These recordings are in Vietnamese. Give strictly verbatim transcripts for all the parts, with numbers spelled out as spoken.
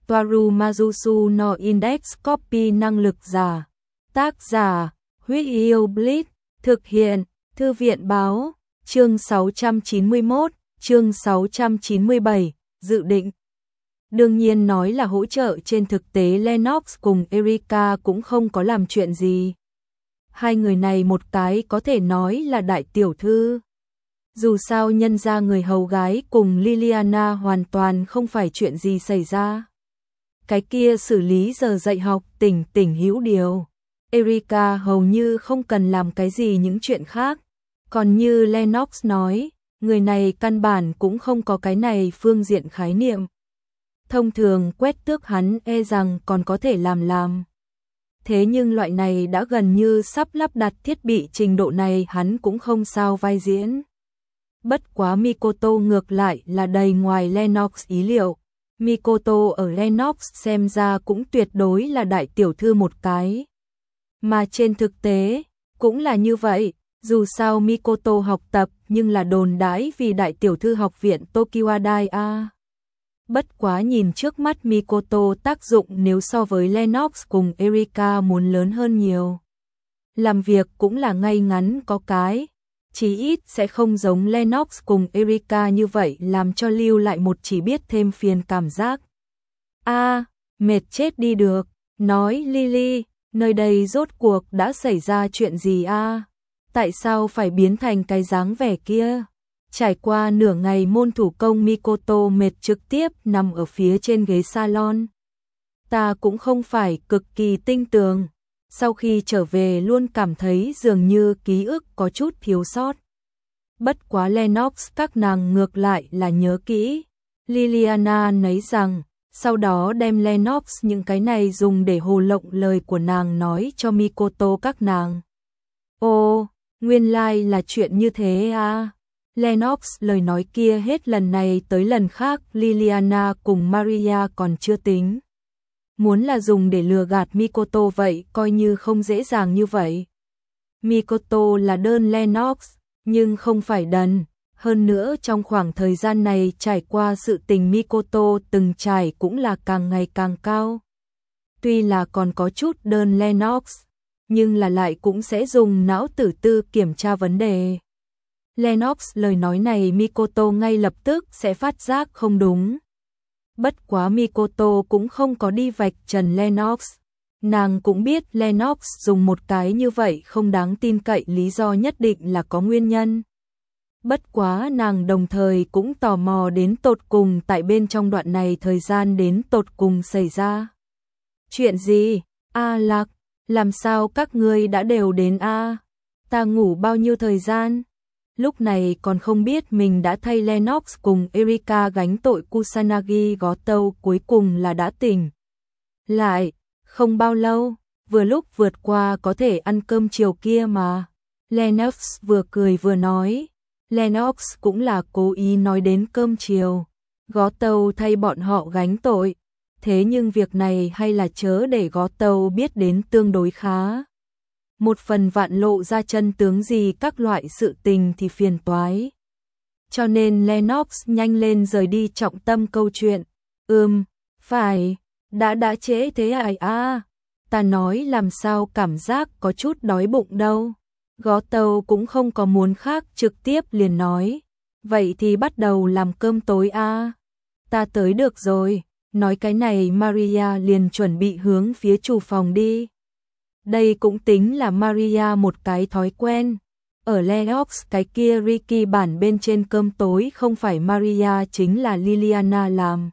Toaru Majusu no Index Copy năng lực giả. Tác giả, Huyết Yêu Blitz, thực hiện, Thư viện báo, chương sáu trăm chín mươi mốt, chương sáu trăm chín mươi bảy, dự định. Đương nhiên nói là hỗ trợ, trên thực tế Lennox cùng Erika cũng không có làm chuyện gì. Hai người này một cái có thể nói là đại tiểu thư. Dù sao nhân ra người hầu gái cùng Liliana hoàn toàn không phải chuyện gì xảy ra. Cái kia xử lý giờ dạy học tỉnh tỉnh hữu điều. Erika hầu như không cần làm cái gì những chuyện khác. Còn như Lennox nói, người này căn bản cũng không có cái này phương diện khái niệm. Thông thường quét tước hắn e rằng còn có thể làm làm. Thế nhưng loại này đã gần như sắp lắp đặt thiết bị trình độ này hắn cũng không sao vai diễn. Bất quá Mikoto ngược lại là đầy ngoài Lennox ý liệu. Mikoto ở Lennox xem ra cũng tuyệt đối là đại tiểu thư một cái. Mà trên thực tế, cũng là như vậy, dù sao Mikoto học tập nhưng là đồn đãi vì đại tiểu thư học viện Tokyo Dai a. Bất quá nhìn trước mắt Mikoto tác dụng nếu so với Lennox cùng Erika muốn lớn hơn nhiều. Làm việc cũng là ngay ngắn có cái, chí ít sẽ không giống Lennox cùng Erika như vậy làm cho lưu lại một chỉ biết thêm phiền cảm giác. A, mệt chết đi được, nói Lily, nơi đây rốt cuộc đã xảy ra chuyện gì a? Tại sao phải biến thành cái dáng vẻ kia? Trải qua nửa ngày môn thủ công Mikoto mệt trực tiếp nằm ở phía trên ghế salon. Ta cũng không phải cực kỳ tinh tường. Sau khi trở về luôn cảm thấy dường như ký ức có chút thiếu sót. Bất quá Lennox các nàng ngược lại là nhớ kỹ. Liliana nói rằng, sau đó đem Lennox những cái này dùng để hồ lộng lời của nàng nói cho Mikoto các nàng. Ô, nguyên lai like là chuyện như thế à. Lennox lời nói kia hết lần này tới lần khác Liliana cùng Maria còn chưa tính. Muốn là dùng để lừa gạt Mikoto vậy coi như không dễ dàng như vậy. Mikoto là đơn Lennox, nhưng không phải đần. Hơn nữa trong khoảng thời gian này trải qua sự tình Mikoto từng trải cũng là càng ngày càng cao. Tuy là còn có chút đơn Lennox, nhưng là lại cũng sẽ dùng não tử tư kiểm tra vấn đề. Lennox lời nói này Mikoto ngay lập tức sẽ phát giác không đúng. Bất quá Mikoto cũng không có đi vạch trần Lennox. Nàng cũng biết Lennox dùng một cái như vậy không đáng tin cậy lý do nhất định là có nguyên nhân. Bất quá nàng đồng thời cũng tò mò đến tột cùng tại bên trong đoạn này thời gian đến tột cùng xảy ra. Chuyện gì? A Lạc, làm sao các ngươi đã đều đến a? Ta ngủ bao nhiêu thời gian? Lúc này còn không biết mình đã thay Lennox cùng Erika gánh tội Kusanagi gó tâu cuối cùng là đã tỉnh. Lại, không bao lâu, vừa lúc vượt qua có thể ăn cơm chiều kia mà. Lennox vừa cười vừa nói. Lennox cũng là cố ý nói đến cơm chiều. Gó tâu thay bọn họ gánh tội. Thế nhưng việc này hay là chớ để gó tâu biết đến tương đối khá. Một phần vạn lộ ra chân tướng gì các loại sự tình thì phiền toái. Cho nên Lennox nhanh lên rời đi trọng tâm câu chuyện. Ừm, phải, đã đã trễ thế ai à? Ta nói làm sao cảm giác có chút đói bụng đâu. Gó tâu cũng không có muốn khác trực tiếp liền nói. Vậy thì bắt đầu làm cơm tối à? Ta tới được rồi. Nói cái này Maria liền chuẩn bị hướng phía chủ phòng đi. Đây cũng tính là Maria một cái thói quen. Ở Lennox cái kia Ricky bản bên trên cơm tối không phải Maria chính là Liliana làm.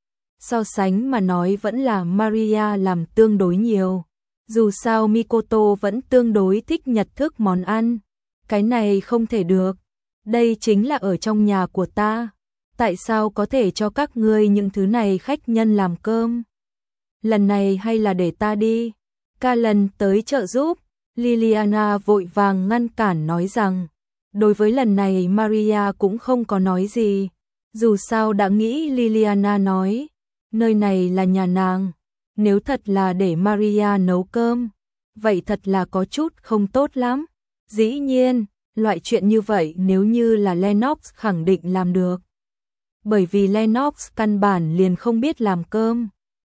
So sánh mà nói vẫn là Maria làm tương đối nhiều. Dù sao Mikoto vẫn tương đối thích nhật thức món ăn. Cái này không thể được. Đây chính là ở trong nhà của ta. Tại sao có thể cho các ngươi những thứ này khách nhân làm cơm? Lần này hay là để ta đi. Ca lần tới trợ giúp, Liliana vội vàng ngăn cản nói rằng, đối với lần này Maria cũng không có nói gì, dù sao đã nghĩ Liliana nói, nơi này là nhà nàng, nếu thật là để Maria nấu cơm, vậy thật là có chút không tốt lắm. Dĩ nhiên, loại chuyện như vậy nếu như là Lennox khẳng định làm được. Bởi vì Lennox căn bản liền không biết làm cơm.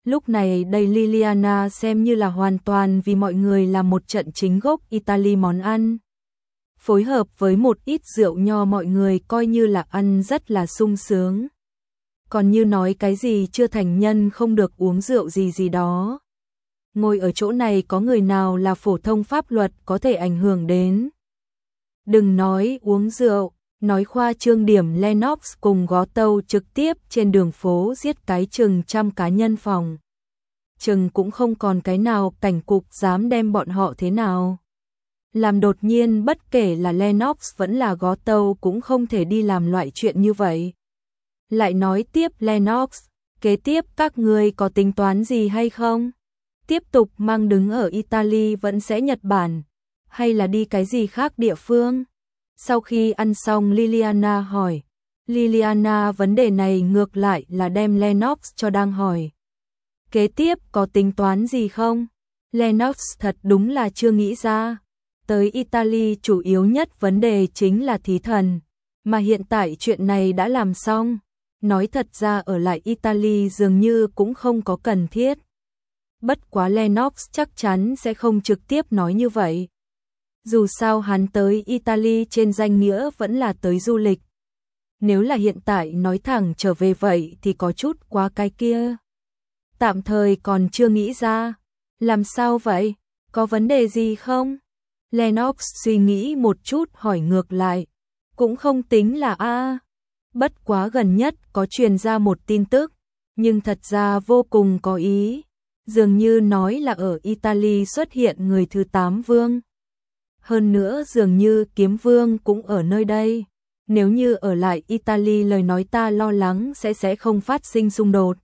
Lúc này đây Liliana xem như là hoàn toàn vì mọi người làm một trận chính gốc Italy món ăn. Phối hợp với một ít rượu nho mọi người coi như là ăn rất là sung sướng. Còn như nói cái gì chưa thành nhân không được uống rượu gì gì đó. Ngồi ở chỗ này có người nào là phổ thông pháp luật có thể ảnh hưởng đến. Đừng nói uống rượu, nói khoa trương điểm Lennox cùng gó tâu trực tiếp trên đường phố giết cái chừng trăm cá nhân phòng. Chừng cũng không còn cái nào cảnh cục dám đem bọn họ thế nào. Làm đột nhiên bất kể là Lennox vẫn là gó tâu cũng không thể đi làm loại chuyện như vậy. Lại nói tiếp Lennox, kế tiếp các người có tính toán gì hay không? Tiếp tục mang đứng ở Italy vẫn sẽ Nhật Bản, hay là đi cái gì khác địa phương? Sau khi ăn xong Liliana hỏi, Liliana vấn đề này ngược lại là đem Lennox cho đang hỏi. Kế tiếp có tính toán gì không? Lennox thật đúng là chưa nghĩ ra. Tới Italy chủ yếu nhất vấn đề chính là thí thần, mà hiện tại chuyện này đã làm xong. Nói thật ra ở lại Italy dường như cũng không có cần thiết. Bất quá Lennox chắc chắn sẽ không trực tiếp nói như vậy. Dù sao hắn tới Italy trên danh nghĩa vẫn là tới du lịch. Nếu là hiện tại nói thẳng trở về vậy thì có chút quá cái kia. Tạm thời còn chưa nghĩ ra. Làm sao vậy? Có vấn đề gì không? Lennox suy nghĩ một chút hỏi ngược lại. Cũng không tính là a. Bất quá gần nhất có truyền ra một tin tức, nhưng thật ra vô cùng có ý. Dường như nói là ở Italy xuất hiện người thứ tám vương. Hơn nữa dường như kiếm vương cũng ở nơi đây. Nếu như ở lại Italy lời nói ta lo lắng sẽ sẽ không phát sinh xung đột.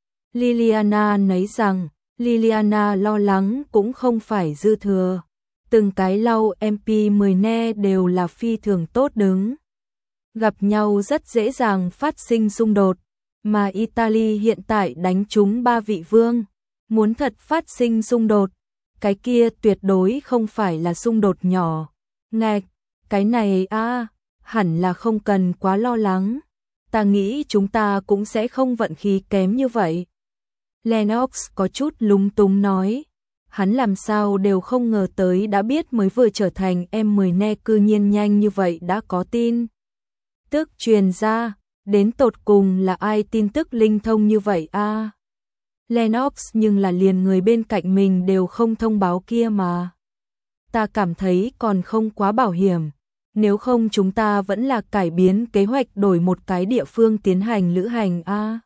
Liliana nói rằng, Liliana lo lắng cũng không phải dư thừa. Từng cái lau em pê mười ne đều là phi thường tốt đứng. Gặp nhau rất dễ dàng phát sinh xung đột, mà Italy hiện tại đánh trúng ba vị vương. Muốn thật phát sinh xung đột, cái kia tuyệt đối không phải là xung đột nhỏ. Ngạch, cái này a à, hẳn là không cần quá lo lắng. Ta nghĩ chúng ta cũng sẽ không vận khí kém như vậy. Lennox có chút lúng túng nói. Hắn làm sao đều không ngờ tới đã biết mới vừa trở thành em mười ne cư nhiên nhanh như vậy đã có tin. Tức truyền ra, đến tột cùng là ai tin tức linh thông như vậy a? À? Lennox nhưng là liền người bên cạnh mình đều không thông báo kia mà. Ta cảm thấy còn không quá bảo hiểm, nếu không chúng ta vẫn là cải biến kế hoạch đổi một cái địa phương tiến hành lữ hành a. À?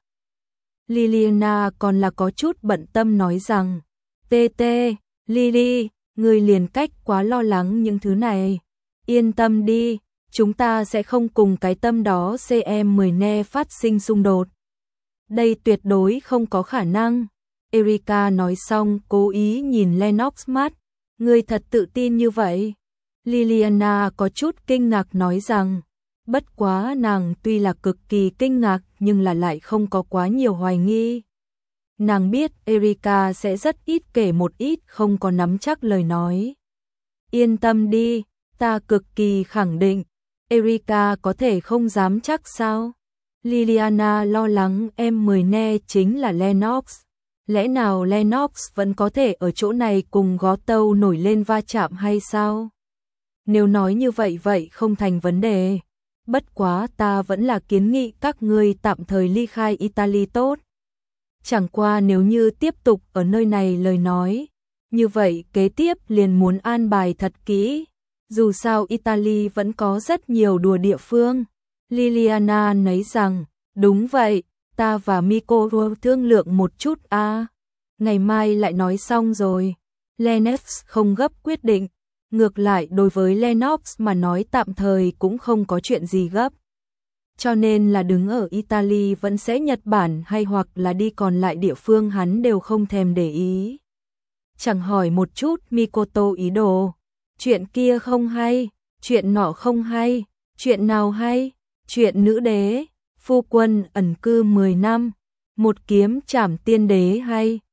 Liliana còn là có chút bận tâm nói rằng, tê tê, Lily, người liền cách quá lo lắng những thứ này. Yên tâm đi, chúng ta sẽ không cùng cái tâm đó xê em mười ne phát sinh xung đột. Đây tuyệt đối không có khả năng. Erika nói xong cố ý nhìn Lennox mắt. Ngươi thật tự tin như vậy? Liliana có chút kinh ngạc nói rằng, bất quá nàng tuy là cực kỳ kinh ngạc nhưng là lại không có quá nhiều hoài nghi. Nàng biết Erika sẽ rất ít kể một ít không có nắm chắc lời nói. Yên tâm đi, ta cực kỳ khẳng định. Erika có thể không dám chắc sao? Liliana lo lắng em mười ne chính là Lennox. Lẽ nào Lennox vẫn có thể ở chỗ này cùng gó tâu nổi lên va chạm hay sao? Nếu nói như vậy vậy không thành vấn đề. Bất quá ta vẫn là kiến nghị các ngươi tạm thời ly khai Italy tốt. Chẳng qua nếu như tiếp tục ở nơi này lời nói, như vậy kế tiếp liền muốn an bài thật kỹ. Dù sao Italy vẫn có rất nhiều đùa địa phương. Liliana nói rằng, đúng vậy, ta và Miko thương lượng một chút a. À. Ngày mai lại nói xong rồi. Lennox không gấp quyết định. Ngược lại đối với Lennox mà nói tạm thời cũng không có chuyện gì gấp. Cho nên là đứng ở Italy vẫn sẽ Nhật Bản hay hoặc là đi còn lại địa phương hắn đều không thèm để ý. Chẳng hỏi một chút Mikoto ý đồ. Chuyện kia không hay, chuyện nọ không hay, chuyện nào hay, chuyện nữ đế, phu quân ẩn cư mười năm, một kiếm trảm tiên đế hay.